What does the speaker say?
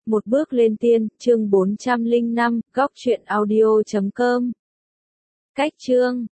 Một bước lên tiên, chương 405, góc truyện audio.com. Cách chương